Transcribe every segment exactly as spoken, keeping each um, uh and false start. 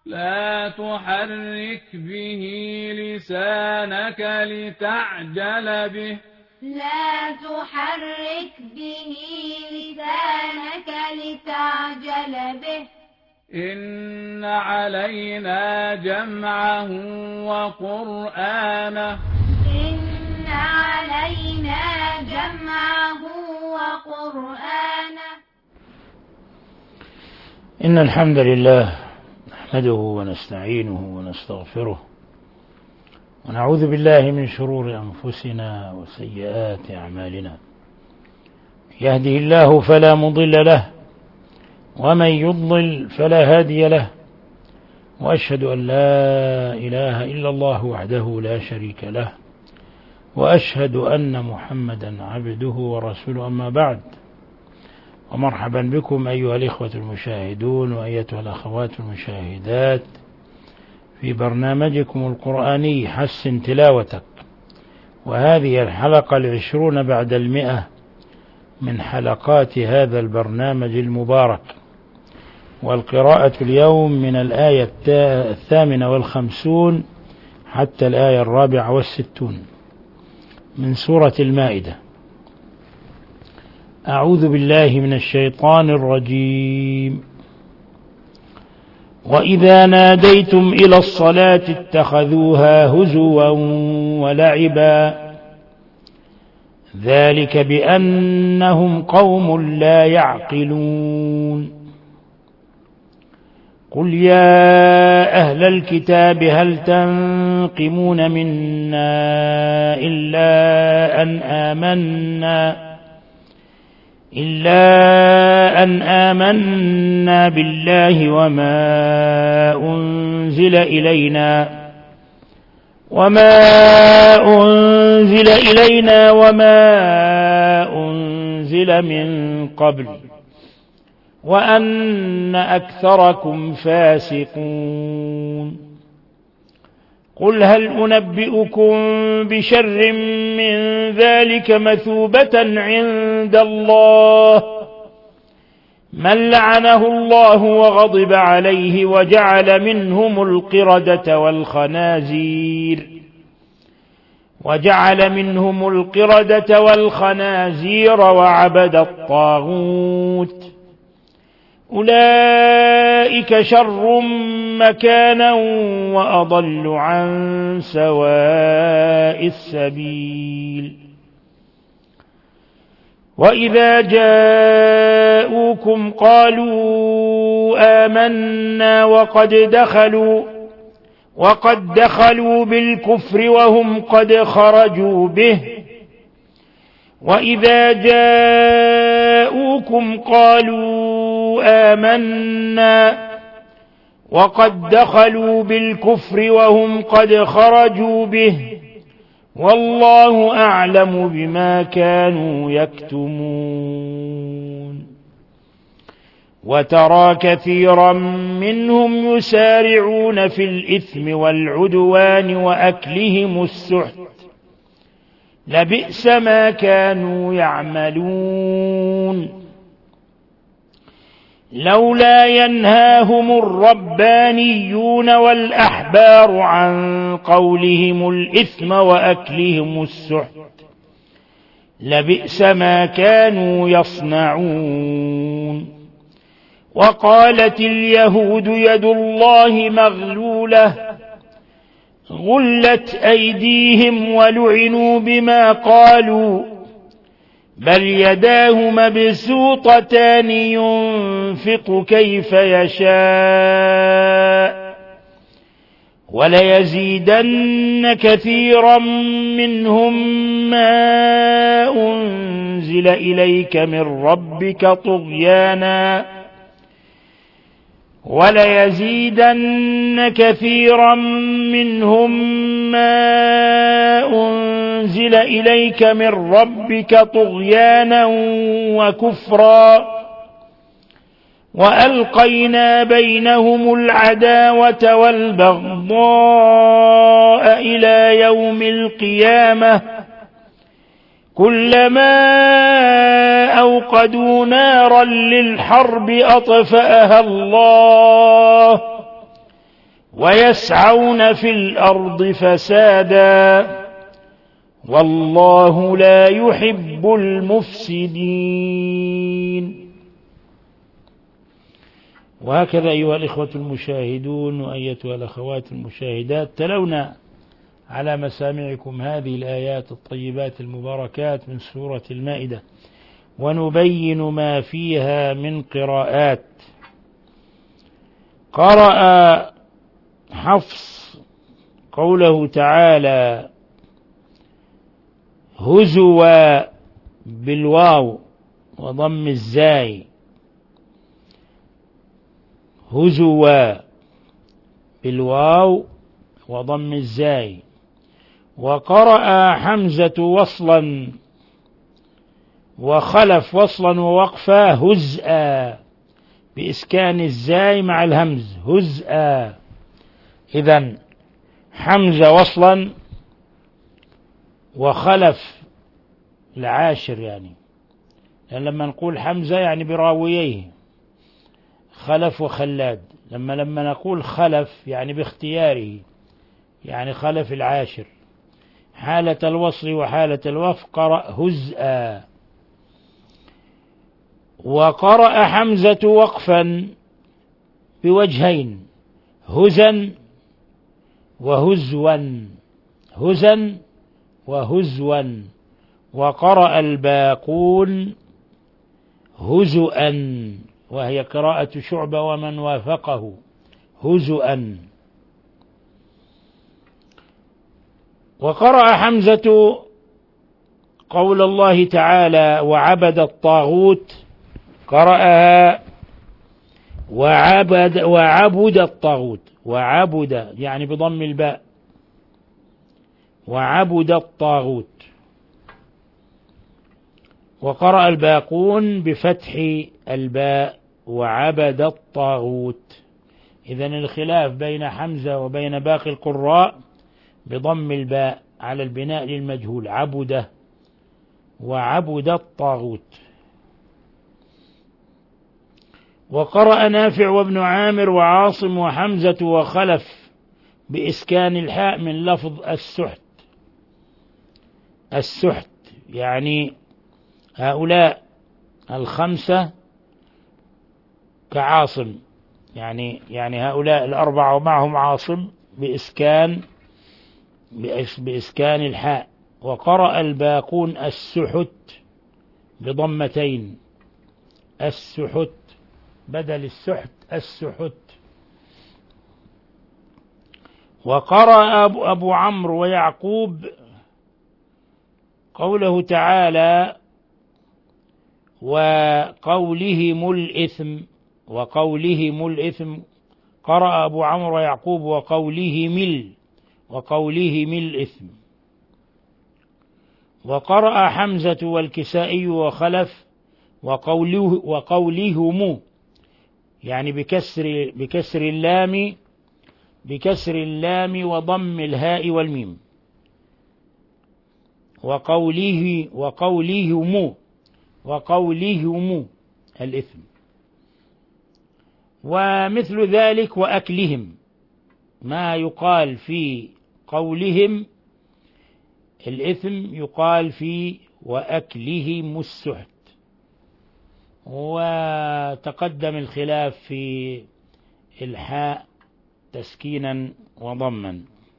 لا تحرك به لسانك لتعجل به لا تحرك به لسانك لتعجل به إن علينا جمعه وقرآنه إن علينا جمعه وقرآنه إن الحمد لله نحمده ونستعينه ونستغفره ونعوذ بالله من شرور أنفسنا وسيئات أعمالنا. يهده الله فلا مضل له ومن يضلل فلا هادي له، وأشهد أن لا إله إلا الله وحده لا شريك له، وأشهد أن محمدا عبده ورسوله. أما بعد، ومرحبا بكم أيها الإخوة المشاهدون وأيتها الأخوات المشاهدات في برنامجكم القرآني حسن تلاوتك، وهذه الحلقة العشرون بعد المئة من حلقات هذا البرنامج المبارك. والقراءة اليوم من الآية الثامنة والخمسون حتى الآية الرابعة والستون من سورة المائدة. أعوذ بالله من الشيطان الرجيم. وإذا ناديتم إلى الصلاة اتخذوها هزوا ولعبا ذلك بأنهم قوم لا يعقلون. قل يا أهل الكتاب هل تنقمون منا إلا أن آمنا إلا أن آمنا بالله وما أنزل إلينا وما أنزل إلينا وما أنزل من قبل وأن أكثركم فاسقون. قل هل أنبئكم بشر من ذلك مثوبة عند الله من لعنه الله وغضب عليه وجعل منهم القردة والخنازير وجعل منهم القردة والخنازير وعبد الطاغوت أولئك شر مكانا وأضل عن سواء السبيل. وإذا جاءوكم قالوا آمنا وقد دخلوا وقد دخلوا بالكفر وهم قد خرجوا به وإذا جاءوكم قالوا آمنا وقد دخلوا بالكفر وهم قد خرجوا به والله أعلم بما كانوا يكتمون. وترى كثيرا منهم يسارعون في الإثم والعدوان وأكلهم السحت لبئس ما كانوا يعملون. لولا ينهاهم الربانيون والأحبار عن قولهم الإثم وأكلهم السحت لبئس ما كانوا يصنعون. وقالت اليهود يد الله مغلولة غلت أيديهم ولعنوا بما قالوا بل يداه مبسوطتان ينفق كيف يشاء وليزيدن كثيرا منهم ما أنزل إليك من ربك طغيانا وليزيدن كثيرا منهم ما أنزل إليك من ربك طغيانا وكفرا وألقينا بينهم العداوة والبغضاء إلى يوم القيامة كلما أوقدوا نارا للحرب أطفأها الله ويسعون في الأرض فسادا والله لا يحب المفسدين. وهكذا أيها الإخوة المشاهدون وأيتها الأخوات المشاهدات، تلونا على مسامعكم هذه الآيات الطيبات المباركات من سورة المائدة، ونبين ما فيها من قراءات. قرأ حفص قوله تعالى هزوا بالواو وضم الزاي، هزوا بالواو وضم الزاي. وقرأ حمزة وصلا وخلف وصلا ووقفا هزءا بإسكان الزاي مع الهمز هزءا. إذن حمزة وصلا وخلف العاشر، يعني لأن لما نقول حمزة يعني براوييه خلف وخلاد، لما لما نقول خلف يعني باختياره، يعني خلف العاشر. حالة الوصل وحالة الوقف قرأ هزءا. وقرأ حمزة وقفا بوجهين هزا وهزوا، هزا وهزوا. وقرأ الباقون هزؤا، وهي قراءة شعبة ومن وافقه هزؤا. وقرأ حمزة قول الله تعالى وعبد الطاغوت، قرأها وعبد وعبد الطاغوت، وعبد يعني بضم الباء، وعبد الطاغوت. وقرأ الباقون بفتح الباء وعبد الطاغوت. إذن الخلاف بين حمزة وبين باقي القراء بضم الباء على البناء للمجهول عبده وعبد الطاغوت. وقرأ نافع وابن عامر وعاصم وحمزة وخلف بإسكان الحاء من لفظ السحت، السحت يعني هؤلاء الخمسة كعاصم، يعني يعني هؤلاء الأربعة ومعهم عاصم بإسكان بإسكان الحاء. وقرأ الباقون السحت بضمتين، السحت بدل السحت السحت. وقرأ أبو, أبو عمرو ويعقوب قوله تعالى وقولهم الإثم، وقولهم الإثم. قرأ أبو عمرو ويعقوب وقولهم ال وقولهم الإثم. وقرأ حمزة والكسائي وخلف وقوله وقولهم، يعني بكسر بكسر اللام بكسر اللام وضم الهاء والميم. وقوله وقولهم وقولهم الإثم. ومثل ذلك وأكلهم، ما يقال في قولهم الإثم يقال في وأكلهم السحت. وتقدم الخلاف في الحاء تسكينا وضما.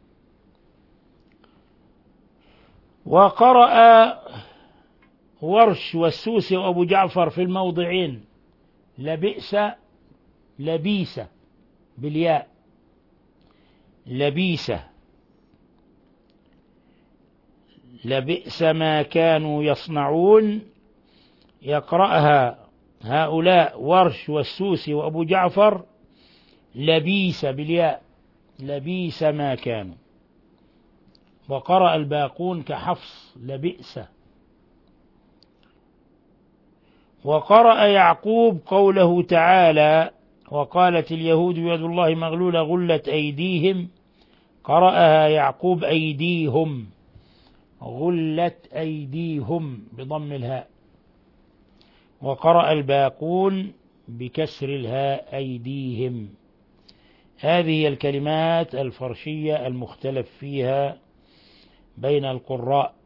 وقرأ ورش والسوسي وأبو جعفر في الموضعين لبئس لبيس بالياء لبيس، لبئس ما كانوا يصنعون. يقرأها هؤلاء ورش والسوسي وأبو جعفر لبيس بالياء لبيس ما كانوا. وقرأ الباقون كحفص لبئس. وقرأ يعقوب قوله تعالى وقالت اليهود يد الله مغلولة غلت أيديهم، قرأها يعقوب أيديهم غلت أيديهم بضم الهاء. وقرأ الباقون بكسر الهاء أيديهم. هذه هي الكلمات الفرشية المختلف فيها بين القراء.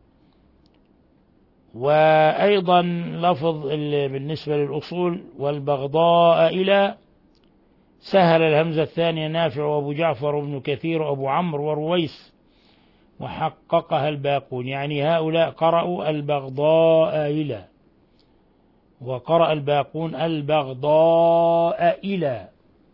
وأيضا لفظ بالنسبة للأصول والبغضاء إلى، سهل الهمزة الثانية نافع وأبو جعفر وابن كثير وأبو عمرو ورويس وحققها الباقون، يعني هؤلاء قرأوا البغضاء إلى، وقرأ الباقون البغضاء إلى.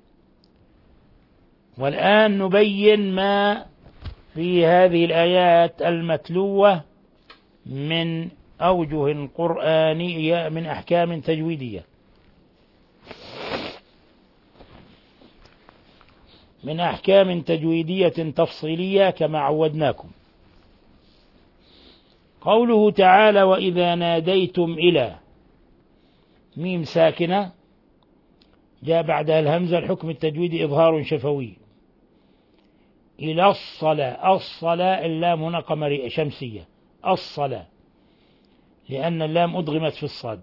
والآن نبين ما في هذه الآيات المتلوة من أوجه قرآنية من أحكام تجويدية، من أحكام تجويدية تفصيلية كما عودناكم. قوله تعالى وإذا ناديتم إلى، ميم ساكنة جاء بعدها الهمزة، الحكم التجويدي إظهار شفوي. إلى الصلاة، الصلاة اللام هنا قمرية شمسية، الصلاة لأن اللام أدغمت في الصاد.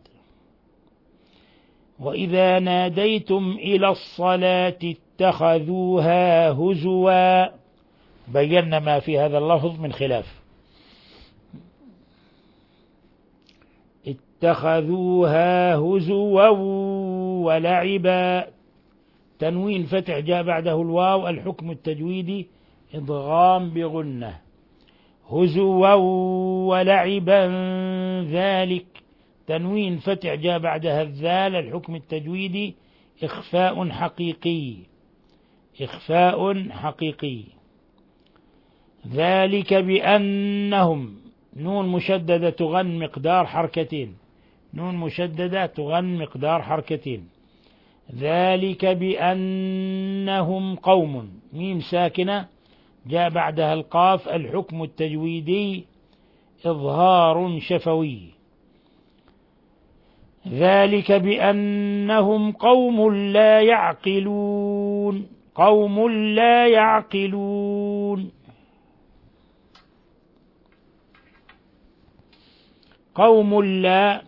وإذا ناديتم إلى الصلاة اتخذوها هزوا، بينا ما في هذا اللفظ من خلاف. اتخذوها هزوا ولعبا، تنوين فتح جاء بعده الواو، الحكم التجويدي إضغام بغنة. هزوا ولعبا ذلك، تنوين فتح جاء بعدها الذال، الحكم التجويدي إخفاء حقيقي، إخفاء حقيقي. ذلك بأنهم، نون مشددة تغن مقدار حركتين، نون مشددة تغن مقدار حركتين. ذلك بأنهم قوم، ميم ساكنة جاء بعدها القاف، الحكم التجويدي إظهار شفوي. ذلك بأنهم قوم لا يعقلون، قوم لا يعقلون. قوم لا،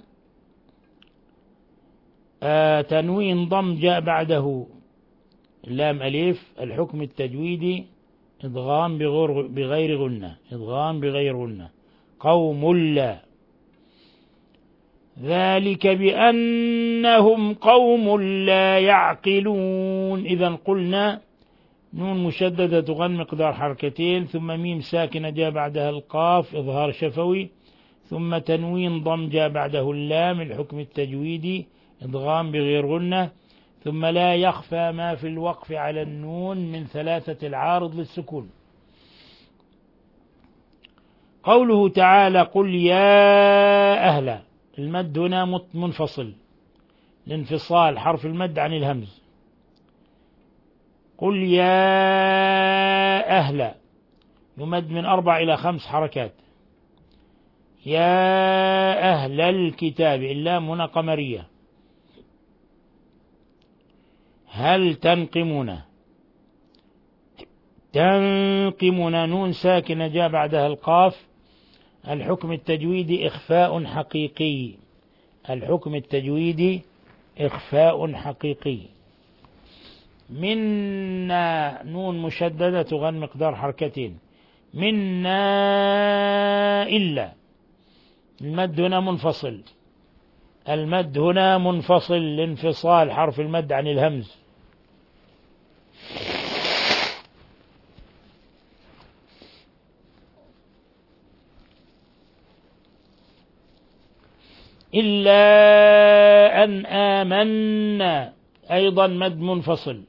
آه تنوين ضم جاء بعده لام أليف، الحكم التجويدي إدغام بغير بغير غنة، إدغام بغير غنة. قوم لا. ذلك بأنهم قوم لا يعقلون. إذا قلنا نون مشددة تغن مقدار حركتين، ثم ميم ساكنة جاء بعدها القاف إظهار شفوي، ثم تنوين ضم جاء بعده اللام، الحكم التجويدي إدغام بغير غنة، ثم لا يخفى ما في الوقف على النون من ثلاثة العارض للسكون. قوله تعالى قل يا أهل، المد هنا منفصل لانفصال حرف المد عن الهمز. قل يا أهل يمد من أربع إلى خمس حركات. يا أهل الكتاب، اللام هنا قمرية. هل تنقمون، تنقمون نون ساكنة جاء بعدها القاف، الحكم التجويدي إخفاء حقيقي، الحكم التجويدي إخفاء حقيقي. منا نون مشددة تغن مقدار حركتين. منا إلا، المد هنا منفصل، المد هنا منفصل لانفصال حرف المد عن الهمز. إلا أن آمنا، أيضا مد منفصل.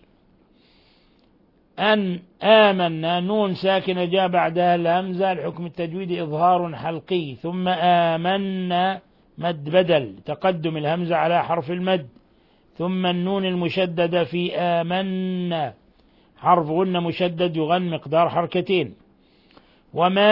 أن آمنا نون ساكنة جاء بعدها الهمزة، الحكم التجويدي إظهار حلقي. ثم آمنا مد بدل، تقدم الهمزة على حرف المد. ثم النون المشددة في آمنا حرف غنة مشدد يغن مقدار حركتين. وما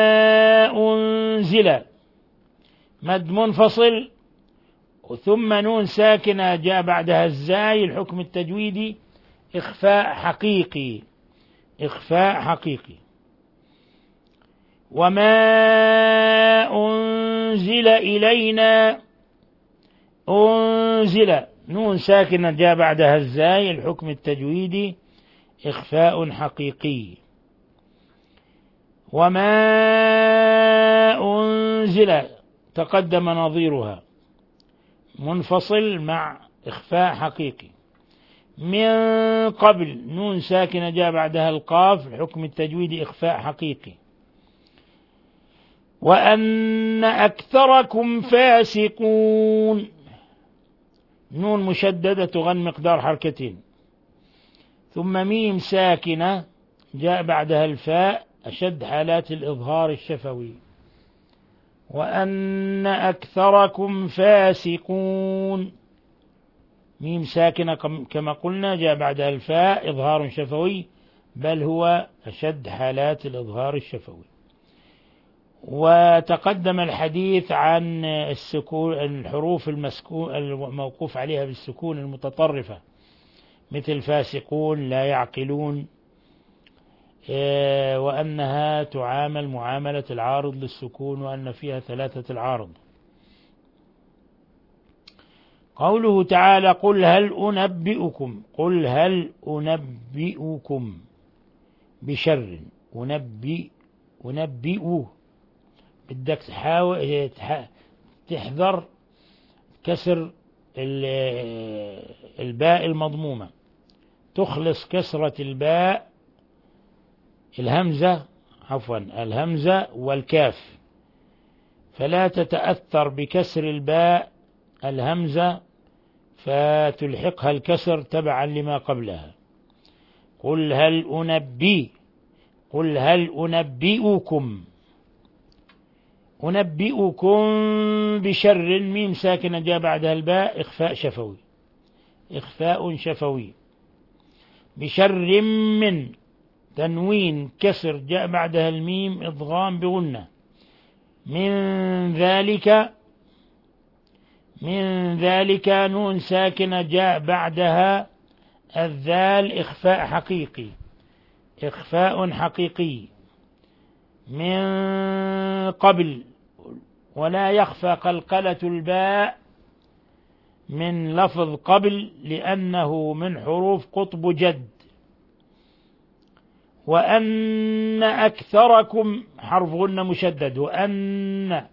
أنزل مد منفصل، ثم نون ساكنة جاء بعدها الزاي، الحكم التجويدي إخفاء حقيقي، إخفاء حقيقي. وما أنزل إلينا، أنزل نون ساكنة جاء بعدها الزاي، الحكم التجويدي إخفاء حقيقي. وما أنزل تقدم نظيرها منفصل مع إخفاء حقيقي. من قبل نون ساكنة جاء بعدها القاف، الحكم التجويدي إخفاء حقيقي. وأن أكثركم فاسقون، نون مشددة تغن مقدار حركتين. ثم ميم ساكنة جاء بعدها الفاء، أشد حالات الإظهار الشفوي. وأن أكثركم فاسقون، ميم ساكنة كما قلنا جاء بعدها الفاء، إظهار شفوي، بل هو أشد حالات الإظهار الشفوي. وتقدم الحديث عن السكون، الحروف المسكون الموقوف عليها بالسكون المتطرفة، مثل فاسقون، لا يعقلون، وأنها تعامل معاملة العارض للسكون، وأن فيها ثلاثة العارض. قوله تعالى قل هل أنبئكم، قل هل أنبئكم بشر، أنبئ أنبئ بدك تحاول تحذر كسر الباء المضمومة، تخلص كسرة الباء الهمزة عفوا الهمزة والكاف، فلا تتأثر بكسر الباء الهمزة فتلحقها الكسر تبعا لما قبلها. قل هل أنبئ، قل هل أنبئكم، أنبئكم بشر، ميم ساكنة جاء بعدها الباء، إخفاء شفوي، إخفاء شفوي. بشر من، تنوين كسر جاء بعدها الميم، إضغام بغنة. من ذلك، من ذلك نون ساكنة جاء بعدها الذال، إخفاء حقيقي، إخفاء حقيقي. من قبل، ولا يخفى قلقلة الباء من لفظ قبل لأنه من حروف قطب جد. وأن أكثركم، حرف غنة مشدد، وأن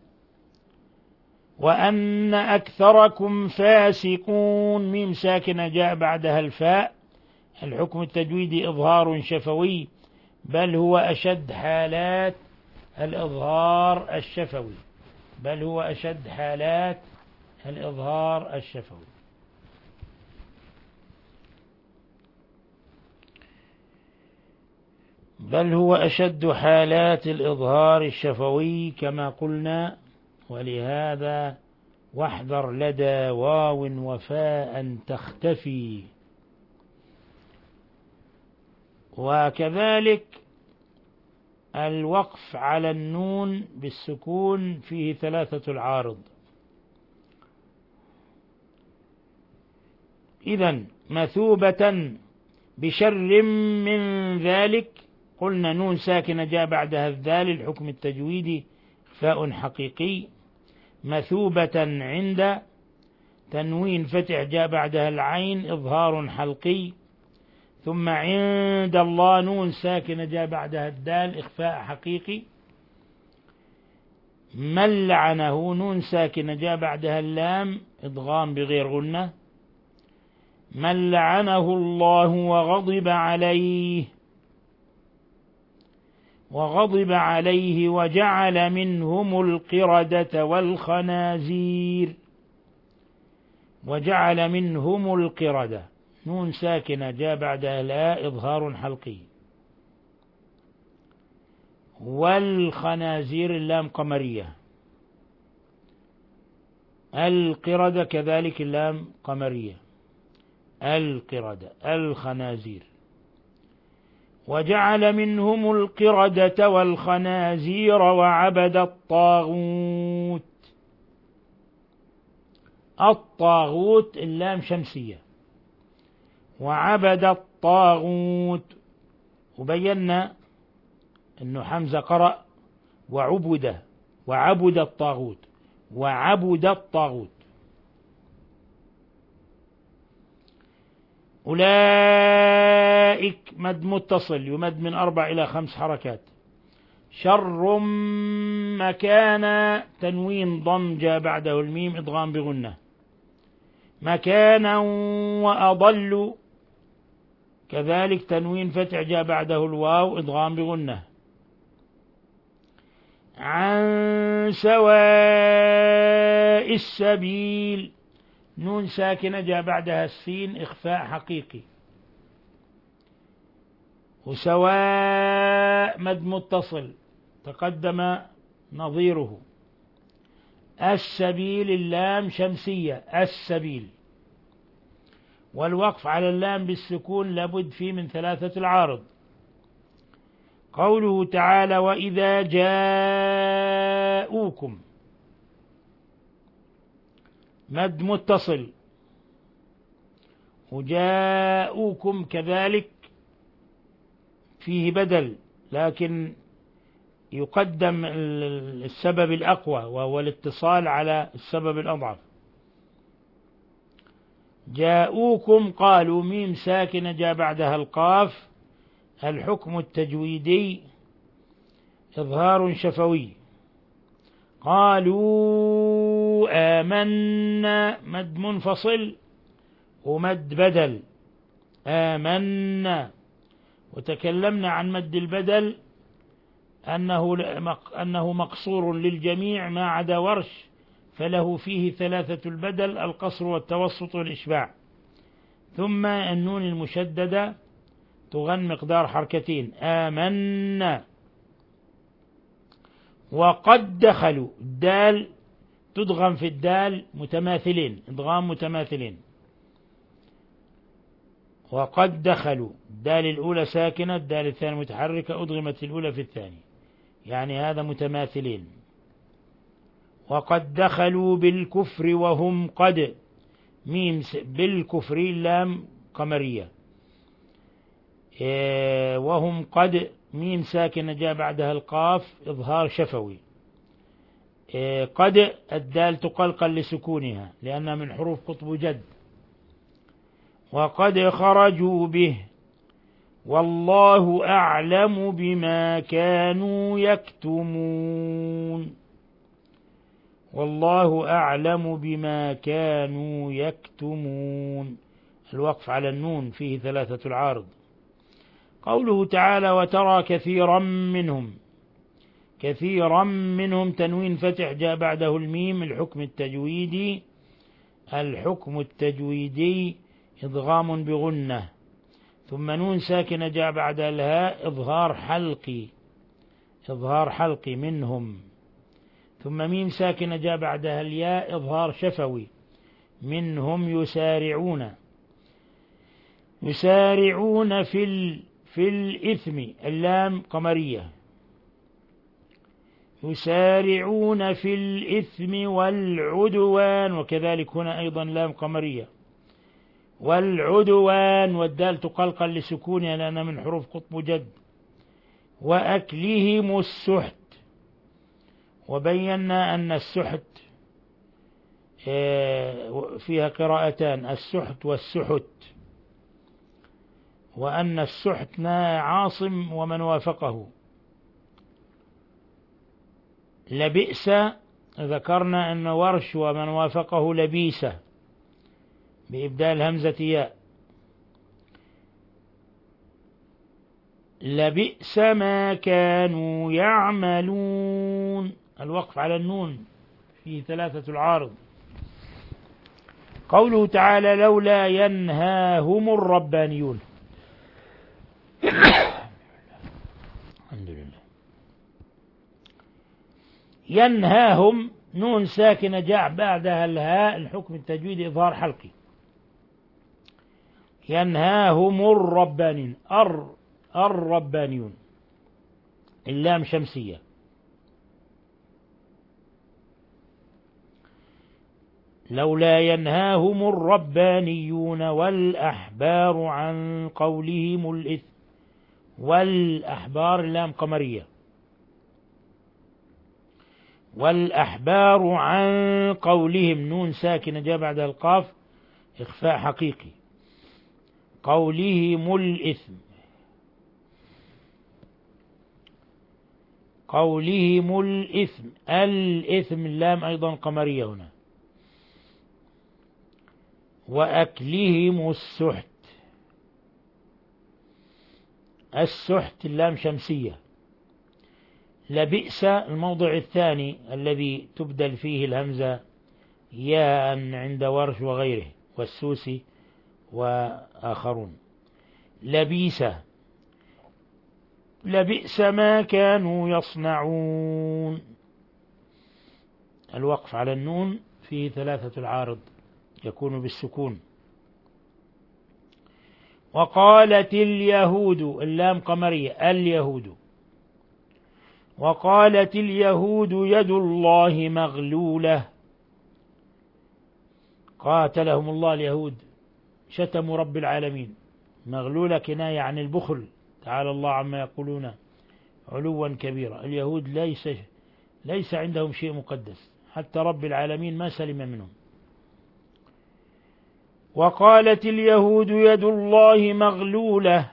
وأن أكثركم فاسقون، ميم ساكنة جاء بعدها الفاء، الحكم التجويدي إظهار شفوي، بل هو أشد حالات الإظهار الشفوي، بل هو أشد حالات الإظهار الشفوي. بل هو أشد حالات الإظهار الشفوي كما قلنا. ولهذا واحذر لدى واو وفاء تختفي. وكذلك الوقف على النون بالسكون فيه ثلاثة العارض. إذن مثوبة بشر من ذلك، قلنا نون ساكنة جاء بعدها الذال، الحكم التجويدي إخفاء حقيقي. مثوبة عند، تنوين فتح جاء بعدها العين، إظهار حلقي. ثم عند الله نون ساكنة جاء بعدها الدال، إخفاء حقيقي. من لعنه نون ساكنة جاء بعدها اللام، إضغام بغير غنة. من لعنه الله وغضب عليه، وغضب عليه وجعل منهم القردة والخنازير، وجعل منهم القردة، نون ساكنة جاء بعدها لا، إظهار حلقي. والخنازير اللام قمرية. القردة كذلك اللام قمرية. القردة، الخنازير. وجعل منهم القردة والخنازير وعبد الطاغوت. الطاغوت اللام شمسية. وعبد الطاغوت، وبينا أنه حمزة قرأ وعبد، وعبد الطاغوت، وعبد الطاغوت. أولئك مد متصل يمد من أربع إلى خمس حركات. شر مكانا تنوين ضم جاء بعده الميم إدغام بغنة. مكانا وأضل كذلك تنوين فتح جاء بعده الواو إدغام بغنة. عن سواء السبيل نون ساكنة جاء بعدها السين إخفاء حقيقي. وسواء مد متصل تقدم نظيره. السبيل اللام شمسية السبيل، والوقف على اللام بالسكون لابد فيه من ثلاثة العارض. قوله تعالى وإذا جاءوكم مد متصل، وجاءوكم كذلك فيه بدل لكن يقدم السبب الأقوى وهو الاتصال على السبب الأضعف. جاءوكم قالوا ميم ساكنة جاء بعدها القاف الحكم التجويدي إظهار شفوي. قالوا آمنا مد منفصل ومد بدل آمنا. وتكلمنا عن مد البدل أنه أنه مقصور للجميع ما عدا ورش، فله فيه ثلاثة البدل القصر والتوسط والإشباع. ثم النون المشددة تغن مقدار حركتين آمنا. وقد دخلوا الدال تدغم في الدال متماثلين ادغام متماثلين. وقد دخلوا الدال الأولى ساكنة الدال الثانية متحركة أدغمت الأولى في الثانية، يعني هذا متماثلين. وقد دخلوا بالكفر وهم قد ميم بالكفر لام قمرية. إيه وهم قد ميم ساكنة جاء بعدها القاف إظهار شفوي. إيه قد الدال تقلقل لسكونها لأنها من حروف قطب جد. وقد خرجوا به والله أعلم بما كانوا يكتمون. والله أعلم بما كانوا يكتمون. الوقف على النون فيه ثلاثة العارض. قوله تعالى وترى كثيرا منهم كثيرا منهم تنوين فتح جاء بعده الميم الحكم التجويدي الحكم التجويدي إضغام بغنة. ثم نون ساكنة جاء بعد الهاء إظهار حلقي إظهار حلقي منهم. ثم ميم ساكنة جاء بعدها الياء إظهار شفوي منهم يسارعون يسارعون في ال في الإثم اللام قمرية يسارعون في الإثم والعدوان وكذلك هنا أيضا لام قمرية والعدوان والدال تقلقل لسكونها لأنها من حروف قطب جد. وأكلهم السحت وبينا أن السحت فيها قراءتان السحت والسحت وأن السحت عاصم ومن وافقه. لبئس ذكرنا أن ورش ومن وافقه لبيس بإبدال همزة ياء. لبئس ما كانوا يعملون. الوقف على النون في ثلاثة العارض. قوله تعالى لولا ينهاهم الربانيون. الحمد لله. ينهاهم نون ساكنة جاء بعدها الهاء الحكم التجويدي إظهار حلقي. ينهاهم الربانيون الر الربانيون اللام شمسية. لولا ينهاهم الربانيون والأحبار عن قولهم الإثم والأحبار اللام قمرية والأحبار عن قولهم نون ساكنة جاء بعد القاف إخفاء حقيقي. قولهم الإثم قولهم الإثم الإثم اللام أيضا قمرية هنا. وأكلهم السحت السحت اللام شمسية. لبئس الموضع الثاني الذي تبدل فيه الهمزة ياء عند ورش وغيره والسوسي وآخرون. لبئس لبئس ما كانوا يصنعون. الوقف على النون فيه ثلاثة العارض يكون بالسكون. وقالت اليهود اللام قمرية اليهود. وقالت اليهود يد الله مغلولة. قاتلهم الله اليهود شتموا رب العالمين. مغلولة كناية عن البخل تعالى الله عما يقولون علوا كبيرا. اليهود ليس ليس عندهم شيء مقدس، حتى رب العالمين ما سلم منهم. وقالت اليهود يد الله مغلولة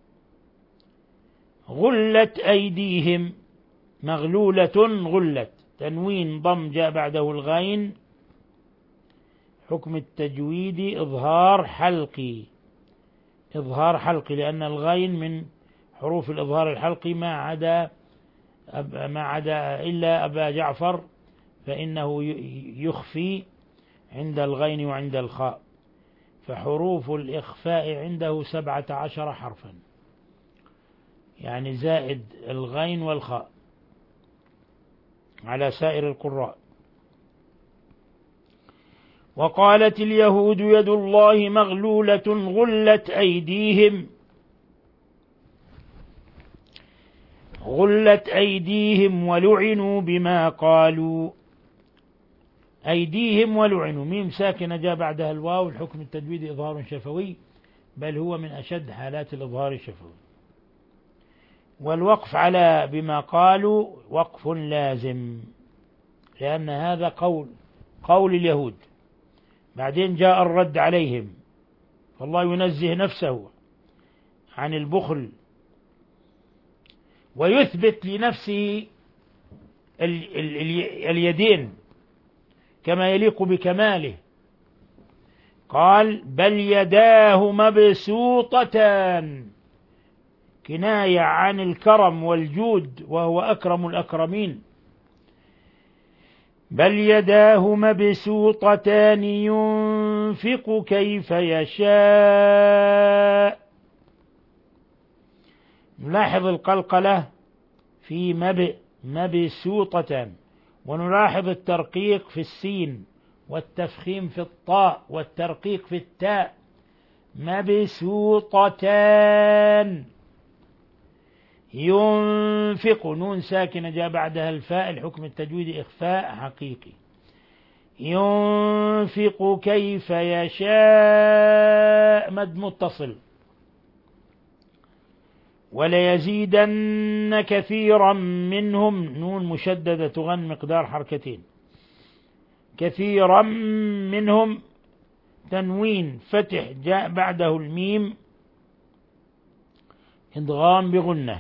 غلت أيديهم. مغلولة غلت تنوين ضم جاء بعده الغين. حكم التجويد إظهار حلقي إظهار حلقي لأن الغين من حروف الإظهار الحلقي ما عدا ما عدا إلا أبا جعفر فإنه يخفي عند الغين وعند الخاء. فحروف الإخفاء عنده سبعة عشر حرفا يعني زائد الغين والخاء على سائر القراء. وقالت اليهود يد الله مغلولة غلت أيديهم غلت أيديهم ولعنوا بما قالوا. أيديهم ولعنوا ميم ساكنة جاء بعدها الواو. الحكم التجويدي إظهار شفوي بل هو من أشد حالات الإظهار الشفوي. والوقف على بما قالوا وقف لازم لأن هذا قول قول اليهود. بعدين جاء الرد عليهم فالله ينزه نفسه عن البخل ويثبت لنفسه ال ال ال اليدين كما يليق بكماله. قال بل يداه مبسوطتان كناية عن الكرم والجود وهو أكرم الأكرمين. بل يداه مبسوطتان ينفق كيف يشاء. نلاحظ القلقلة في مب مبسوطتان ونلاحظ الترقيق في السين والتفخيم في الطاء والترقيق في التاء. مبسوطتان ينفق نون ساكنة جاء بعدها الفاء. الحكم التجويدي إخفاء حقيقي. ينفق كيف يشاء مد متصل. وليزيدن كثيرا منهم نون مشددة تغن مقدار حركتين. كثيرا منهم تنوين فتح جاء بعده الميم إدغام بغنة.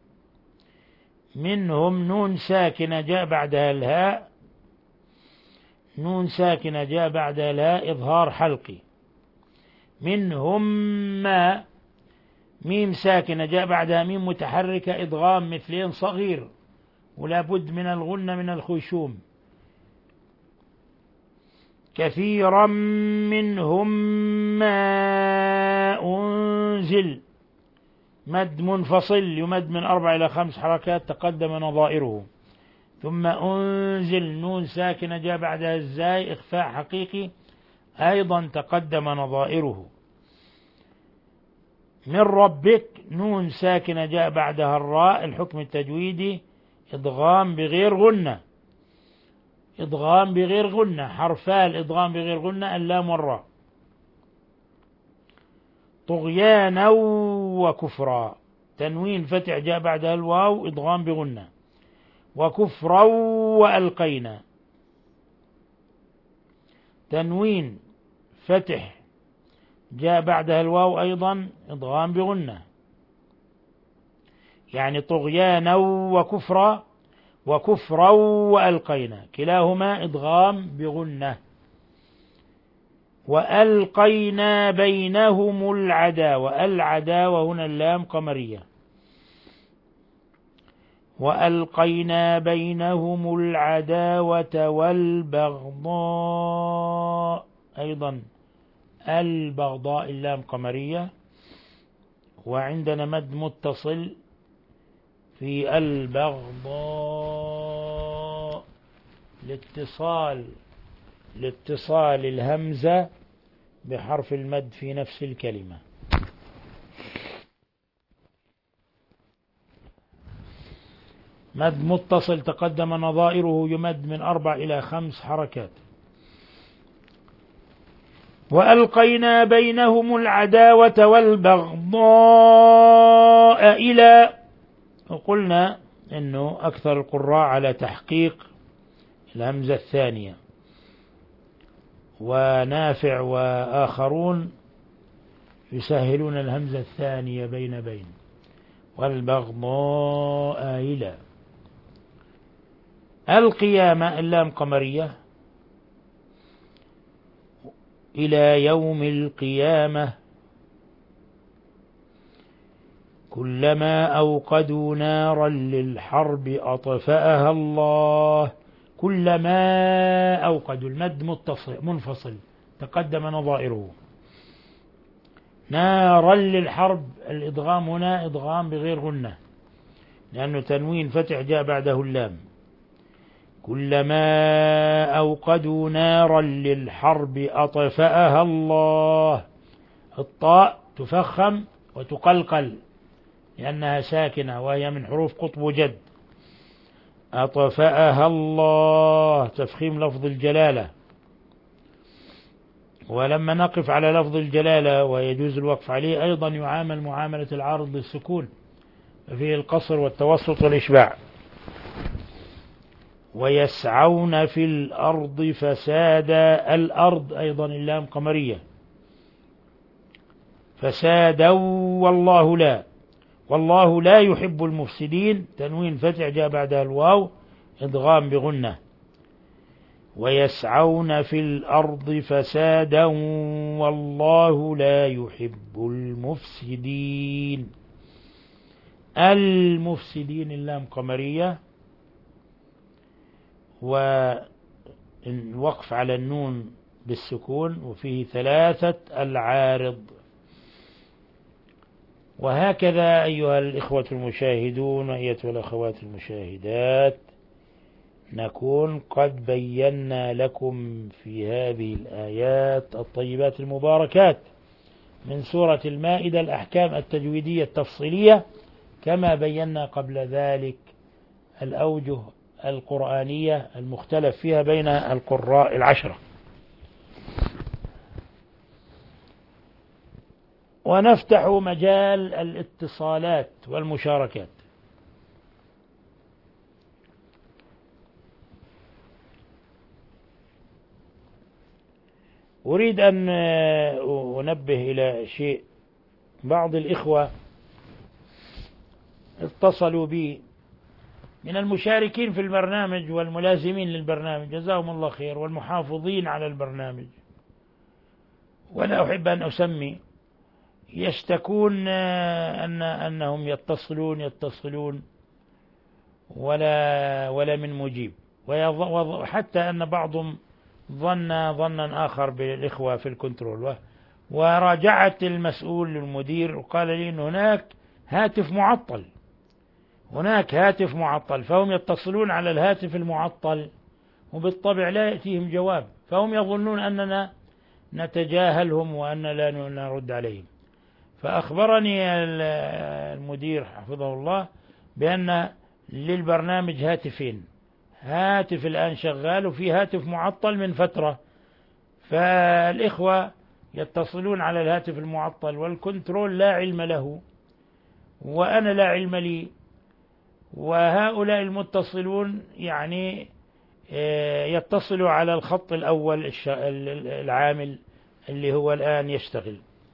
منهم نون ساكنة جاء بعدها الهاء. نون ساكنة جاء بعدها الهاء إظهار حلقي. منهم ما ميم ساكنة جاء بعدها ميم متحركة إدغام مثلين صغير ولا بد من الغنة من الخشوم. كثيرا منهم ما أنزل مد منفصل يمد من أربع إلى خمس حركات تقدم نظائره. ثم أنزل نون ساكنة جاء بعدها الزاي إخفاء حقيقي أيضا تقدم نظائره. من ربك نون ساكنة جاء بعدها الراء. الحكم التجويدي إدغام بغير غنة. إدغام بغير غنة حرفا الإدغام بغير غنة اللام والراء. طغيانا وكفرا تنوين فتح جاء بعدها الواو إدغام بغنة. وكفرا وألقينا تنوين فتح جاء بعدها الواو أيضا إدغام بغنة، يعني طغيانا وكفرا، وكفرا وألقينا كلاهما إدغام بغنة. وألقينا بينهم العداوة، العداوة هنا اللام قمرية، وألقينا بينهم العداوة والبغضاء، أيضا البغضاء اللام قمرية. وعندنا مد متصل في البغضاء لاتصال لاتصال الهمزة بحرف المد في نفس الكلمة. مد متصل تقدم نظائره يمد من أربع إلى خمس حركات. وألقينا بينهم العداوة والبغضاء إلى، وقلنا أنه أكثر القراء على تحقيق الهمزة الثانية، ونافع وآخرون يسهلون الهمزة الثانية بين بين، والبغضاء إلى. القيامة اللام قمرية، إلى يوم القيامة كلما أوقدوا نارا للحرب أطفأها الله، كلما أوقدوا المد متصل منفصل تقدم نظائره. نارا للحرب الإدغام هنا إدغام بغير غنة لأنه تنوين فتح جاء بعده اللام. كلما أوقدوا نارا للحرب أطفأها الله، الطاء تفخم وتقلقل لأنها ساكنة وهي من حروف قطب جد. أطفأها الله تفخيم لفظ الجلالة، ولما نقف على لفظ الجلالة ويجوز الوقف عليه أيضا يعامل معاملة العارض للسكون، فيه القصر والتوسط والإشباع. ويسعون في الأرض فسادا، الأرض أيضا اللام قمرية، فسادا والله لا، والله لا يحب المفسدين تنوين فتح جاء بعدها الواو إدغام بغنة. ويسعون في الأرض فسادا والله لا يحب المفسدين، المفسدين اللام قمرية، والوقف على النون بالسكون وفيه ثلاثة العارض. وهكذا أيها الإخوة المشاهدون وأيتها الأخوات المشاهدات نكون قد بينا لكم في هذه الآيات الطيبات المباركات من سورة المائدة الأحكام التجويدية التفصيلية، كما بينا قبل ذلك الأوجه القرآنية المختلف فيها بين القراء العشرة. ونفتح مجال الاتصالات والمشاركات. أريد أن أنبه إلى شيء. بعض الإخوة اتصلوا بي من المشاركين في البرنامج والملازمين للبرنامج جزاهم الله خير، والمحافظين على البرنامج، ولا أحب أن أسمي، يشتكون أن أنهم يتصلون يتصلون ولا ولا من مجيب، وحتى أن بعضهم ظن ظنا آخر بالإخوة في الكنترول. وراجعت المسؤول المدير وقال لي أن هناك هاتف معطل، هناك هاتف معطل، فهم يتصلون على الهاتف المعطل وبالطبع لا يأتيهم جواب، فهم يظنون أننا نتجاهلهم وأن لا نرد عليهم. فأخبرني المدير حفظه الله بأن للبرنامج هاتفين، هاتف الآن شغال وفي هاتف معطل من فترة، فالإخوة يتصلون على الهاتف المعطل والكنترول لا علم له وأنا لا علم لي، وهؤلاء المتصلون يعني يتصلوا على الخط الأول العامل اللي هو الآن يشتغل،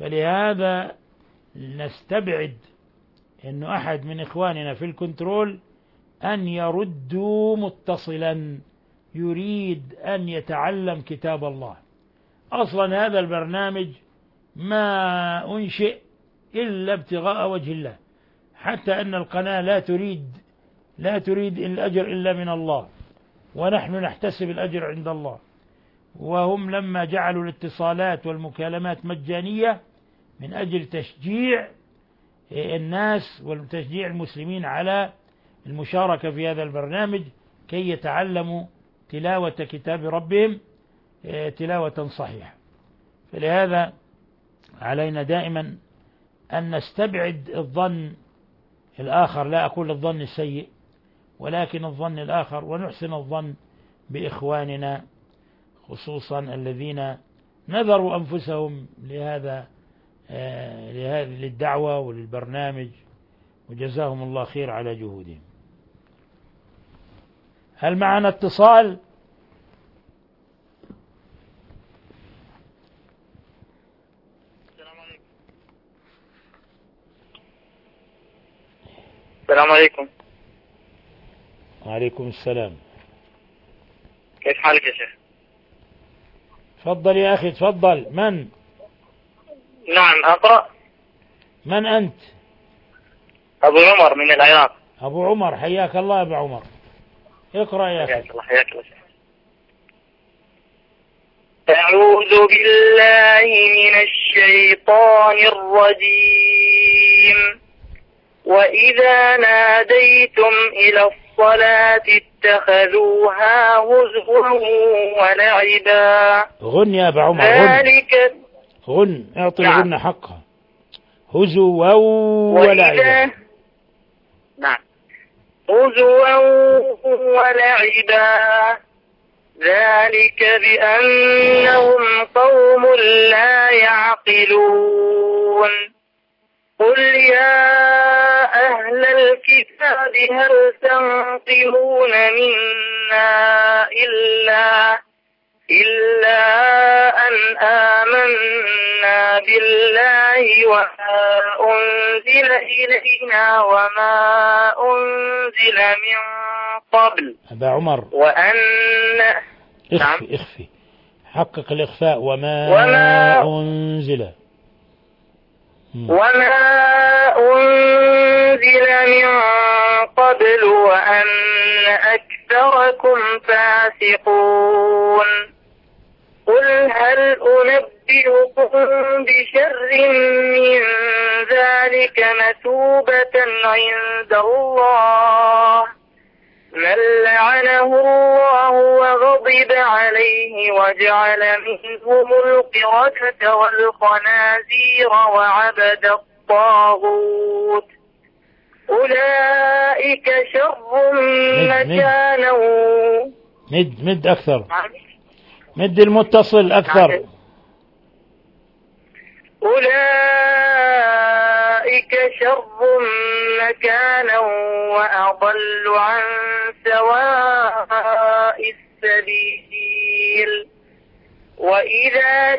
فلهذا نستبعد أنه أحد من إخواننا في الكنترول أن يردوا متصلا يريد أن يتعلم كتاب الله. أصلا هذا البرنامج ما أنشئ إلا ابتغاء وجه الله، حتى أن القناة لا تريد لا تريد الأجر إلا من الله، ونحن نحتسب الأجر عند الله. وهم لما جعلوا الاتصالات والمكالمات مجانية من أجل تشجيع الناس وتشجيع المسلمين على المشاركة في هذا البرنامج كي يتعلموا تلاوة كتاب ربهم تلاوة صحيحة. فلهذا علينا دائما أن نستبعد الظن الآخر، لا أقول الظن السيء ولكن الظن الآخر، ونحسن الظن بإخواننا خصوصا الذين نذروا أنفسهم لهذا للدعوة وللبرنامج، وجزاهم الله خير على جهودهم. هل معنا اتصال؟ السلام عليكم. السلام عليكم. وعليكم السلام. كيف حالك يا شيخ؟ تفضل يا أخي تفضل. من؟ نعم أقرأ. من أنت؟ أبو عمر من العراق. أبو عمر، حياك الله يا أبو عمر، اقرأ يا أخي. حياك الله. حياك الله شيخ. أعوذ بالله من الشيطان الرجيم. وإذا ناديتم إلى الصلاة اتخذوها هزوا ولعبا. غن يا أبو عمر، ذلك غن، اعطي نعم. الغن حقها. هزوا ولعبا. نعم. هزوا ولعبا. ذلك بأنهم قوم لا يعقلون. قل يا أهل الكتاب هل تنقمون منا إلا إلا أن آمنا بالله وما أنزل إلينا وما أنزل من قبل. أبا عمر وأن اخفي اخفي حقق الإخفاء. وما, وما أنزل وما أنزل من قبل وأن أكثركم فاسقون. قل هل أنبئكم بشر من ذلك مثوبة عند الله من لعنه الله وغضب عليه وجعل منهم القردة والخنازير وعبد الطاغوت أولئك شر مكانا. مد مد أكثر، مد المتصل أكثر. أولئك شر مكانا وأضل عن سواء السبيل. وإذا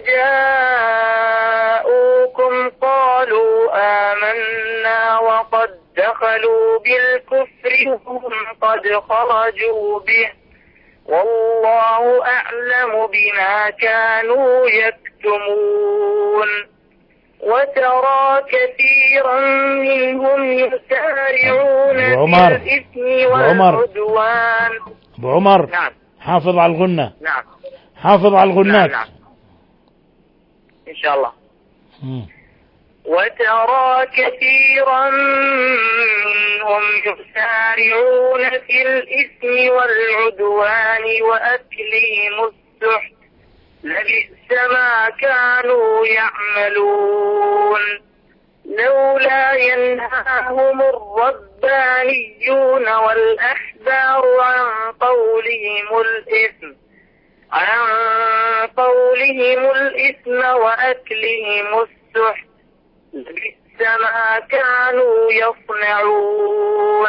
جاءوكم قالوا آمنا وقد دخلوا بالكفر وهم قد خرجوا به والله أعلم بما كانوا يكتمون. وترى كثيرا منهم يسارعون في الإثم والعدوان. أبو عمر نعم. حافظ على الغنة. نعم. حافظ على الغنات. نعم. نعم. إن شاء الله. م. وترى كثيرا منهم يسارعون في الإثم والعدوان وأكلهم السحت لبئس ما كانوا يعملون. لولا ينهاهم الربانيون والأحبار عن قولهم الإثم عن قولهم الإثم وأكلهم السحت لبئس ما كانوا يصنعون.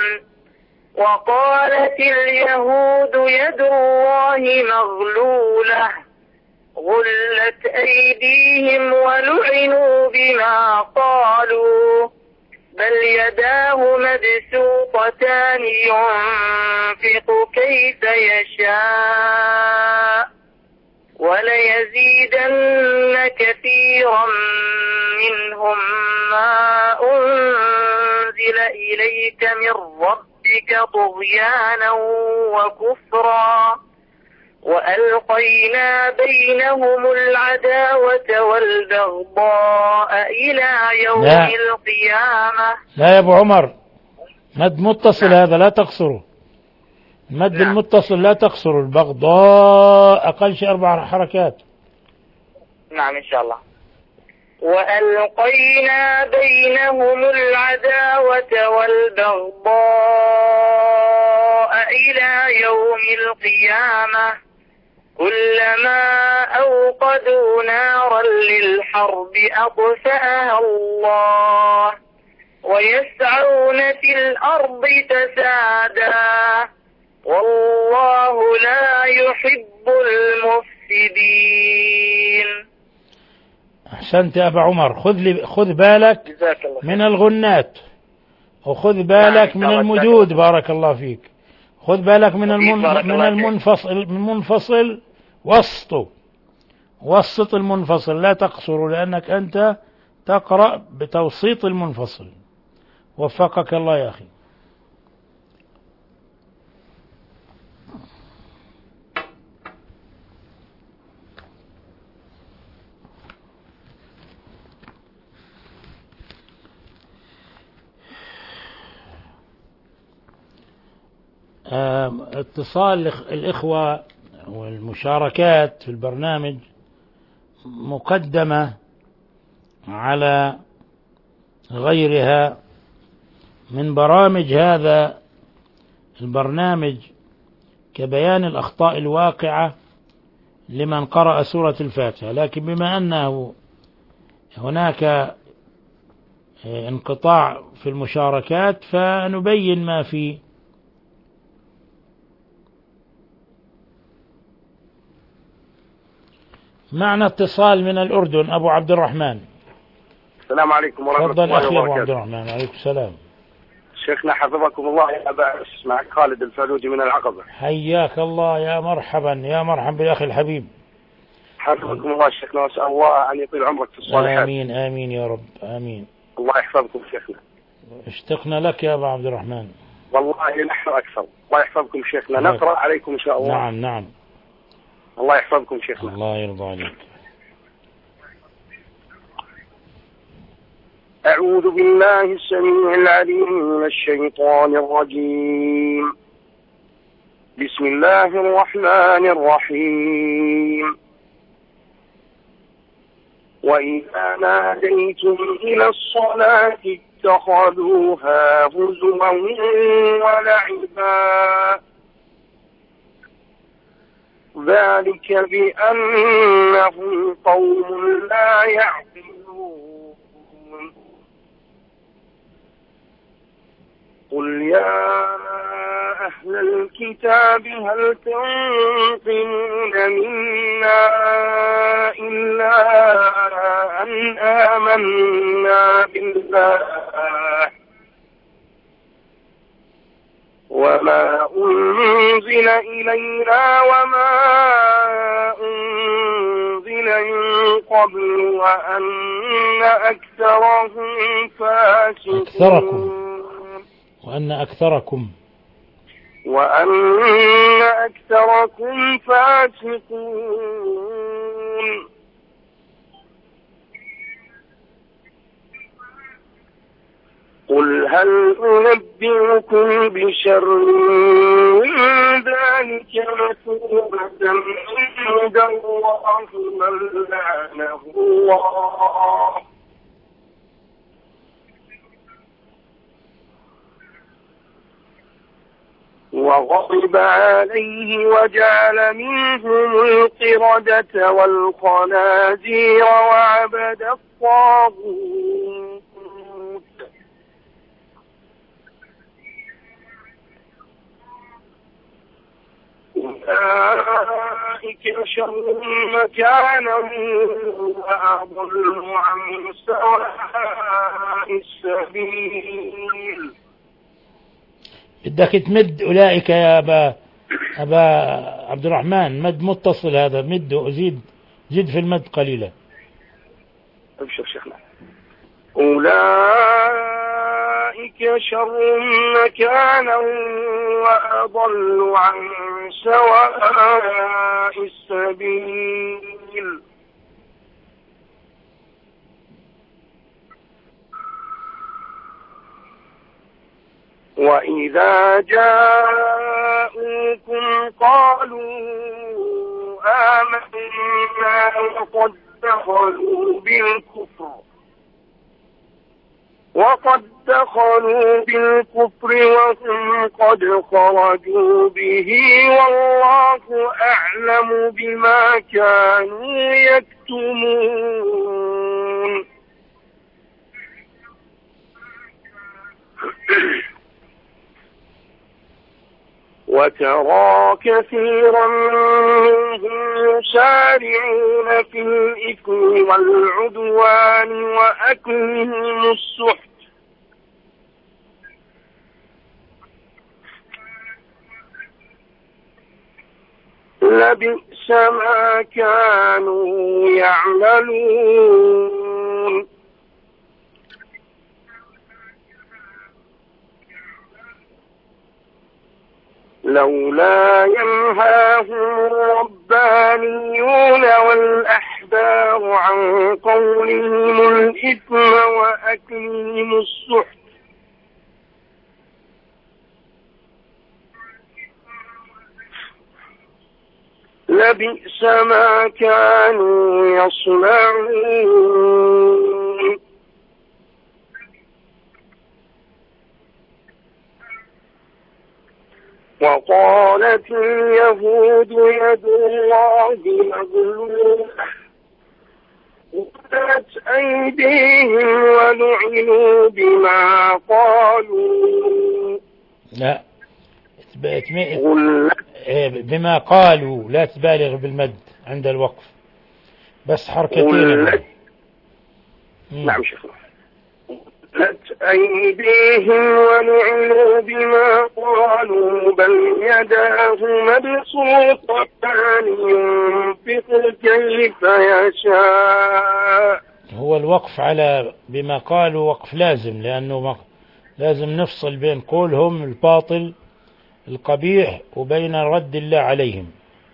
وقالت اليهود يد الله مغلولة غلت أيديهم ولعنوا بما قالوا بل يداه مبسوطتان ينفق كيف يشاء وليزيدن كثيرا منهم ما أنزل إليك من ربك طغيانا وكفرا وألقينا بينهم العداوة والبغضاء إلى يوم لا. القيامة. لا يا أبو عمر، مد متصل هذا لا تقصره، المد نعم. المتصل لا تقصره، البغضاء أقل شيء أربع حركات. نعم إن شاء الله. وألقينا بينهم العداوة والبغضاء إلى يوم القيامة كلما أوقدوا نارا للحرب أطفأها الله ويسعون في الأرض فسادا والله لا يحب المفسدين. أحسنت يا أبا عمر، خذ لي خذ بالك من الغنات وخذ بالك من المدود، بارك الله فيك. خذ بالك من المن... من المنفصل المنفصل وسطه، وسط المنفصل لا تقصر، لأنك أنت تقرأ بتوسيط المنفصل. وفقك الله يا أخي. اتصال الإخوة والمشاركات في البرنامج مقدمة على غيرها من برامج هذا البرنامج كبيان الأخطاء الواقعة لمن قرأ سورة الفاتحة، لكن بما أنه هناك انقطاع في المشاركات فنبين ما فيه. معنا اتصال من الأردن، أبو عبد الرحمن. السلام عليكم ورحمة الله وبركاته. تفضل أخي أبو عبد الرحمن. عليكم السلام. شيخنا حفظكم الله يا أبا عرس، معك خالد الفالوجي من العقبة. حياك الله، يا مرحبا يا مرحبا بالأخي الحبيب. حفظكم الله شيخنا، وأسأل الله أن يطيل عمرك في الصالحات. آمين آمين يا رب آمين. الله يحفظكم شيخنا. اشتقنا لك يا أبو عبد الرحمن. والله نحن أكثر. الله يحفظكم شيخنا، نقرأ عليكم إن شاء الله. نعم نعم. الله يحفظكم شيخنا. الله يرضى عليك. أعوذ بالله السميع العليم من الشيطان الرجيم. بسم الله الرحمن الرحيم. وإذا ناديتم إلى الصلاة اتخذوها هزوا ولعبا ذلك بأنهم قوم لا يعقلون. قل يا أهل الكتاب هل تنقمون منا إلا أن آمنا بالله وما أنزل إلينا وما أنزل من قبل وأن أكثرهم فاسقون. أكثركم وأن أكثركم وأن أكثركم فاسقون. قل هل أنبئكم بشر من ذلك مثوبة عند الله من لعنه الله وغضب عليه وجعل منهم القردة والخنازير وعبد الطاغوت أولئك شر مكانا وأضل عن سواء السبيل. بدك تمد أولئك يا أبا أبا عبد الرحمن، مد متصل هذا، مد وزيد، زد في المد قليلا. أبشر شيخنا. أولئك شر مكانا وأضل عن سواء السبيل. وإذا جاءوكم قالوا آمنا وقد دخلوا بالكفر وقد دخلوا بالكفر وهم قد خرجوا به والله أعلم بما كانوا يكتمون. وترى كثيرا منهم يسارعون في الإثم والعدوان وأكلهم السحت لبئس ما كانوا يعملون. لولا ينهاهم الربانيون والأحبار عن قولهم الإثم وأكلهم السحت لبئس ما كانوا يصنعون. وقالت اليهود يد الله مغلولة غلت أيديهم ولعنوا بما قالوا. لا بما قالوا، لا تبالغ بالمد عند الوقف، بس حركتين. نعم شيخنا. غلت أيديهم ولعنوا بما قالوا بل يداه مبسوطتان ينفق كيف يشاء. هو الوقف على بما قالوا وقف لازم، لأنه لازم نفصل بين قولهم الباطل القبيح وبين رد الله عليهم.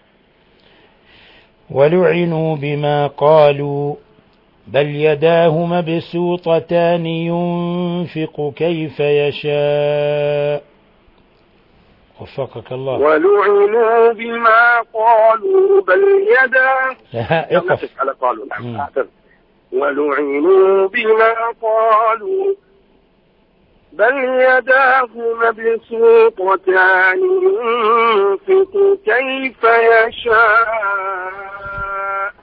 ولعنوا بما قالوا بل يداه مبسوطتان ينفق كيف يشاء. وفقك الله. ولعنوا بما قالوا بل يداه لا اقف على قالوا. نعم. ولعنوا بما قالوا بل يداه مبسوطتان ينفق كيف يشاء.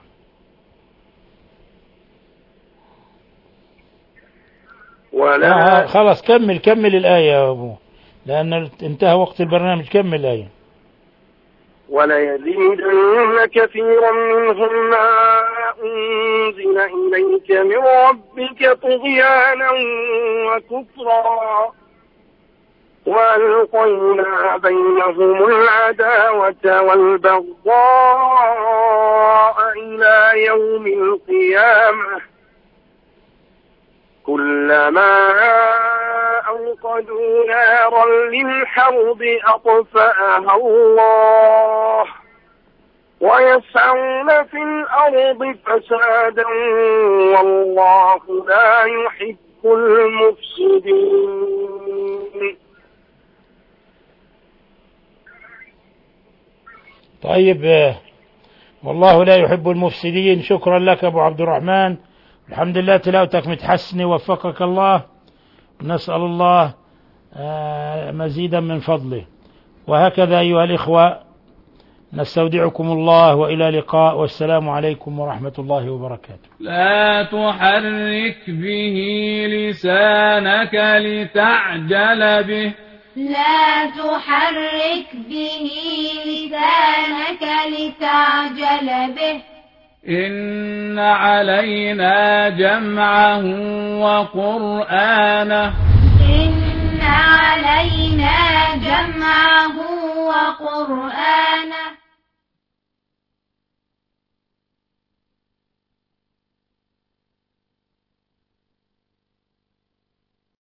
ولا خلاص كمل كمل الآية يا أبو، لأن انتهى وقت البرنامج. كمل الآية. ولا يزيدن كثيرا منهم ما أنزل إليك من ربك طغيانا وكفرا وألقينا بينهم العداوة والبغضاء إلى يوم القيامة كلما أوقدوا نارا للحرب أطفأها الله ويسعون في الأرض فسادا والله لا يحب المفسدين. طيب، والله لا يحب المفسدين. شكرا لك أبو عبد الرحمن، الحمد لله تلاوتك متحسنة، وفقك الله. نسأل الله مزيدا من فضله. وهكذا أيها الإخوة نستودعكم الله وإلى لقاء، والسلام عليكم ورحمة الله وبركاته. لا تحرك به لسانك لتعجل به لا تحرك به لسانك لتعجل به إن علينا جمعه وقرآنه إن علينا جمعه وقرآنه